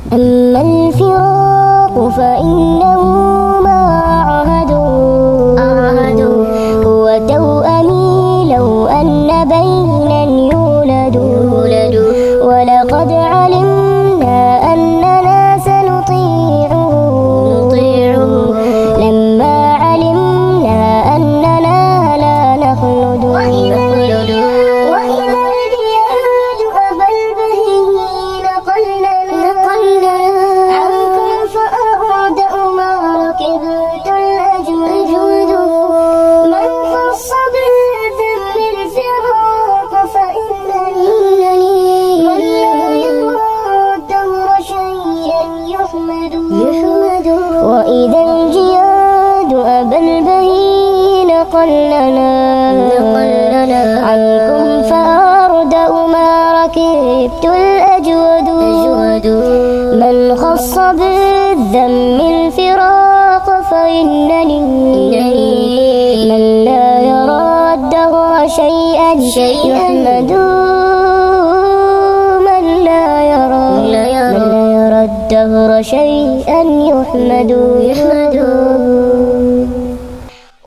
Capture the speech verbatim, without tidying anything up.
أما الفراق فإنه ما عهدوا هو توأمي لو أن بينا يولدوا ولقد علمنا أننا سنطيعه لما علمنا أننا لا نخلد وإذا الجياد أبى البهين قلنا عنكم فأعدأ ما ركبت الأجود من خص بالذم الفراق فإنني من لا يرى الدهر شيئا يحمد وإذا الجياد أبى البهين قلنا عنكم فأعدأ ما ركبت الأجود من خص بالذم الفراق فإنني من لا يرى الدهر شيئا يحمد من لا يرى من لا يرى الدهر شيئا يحمد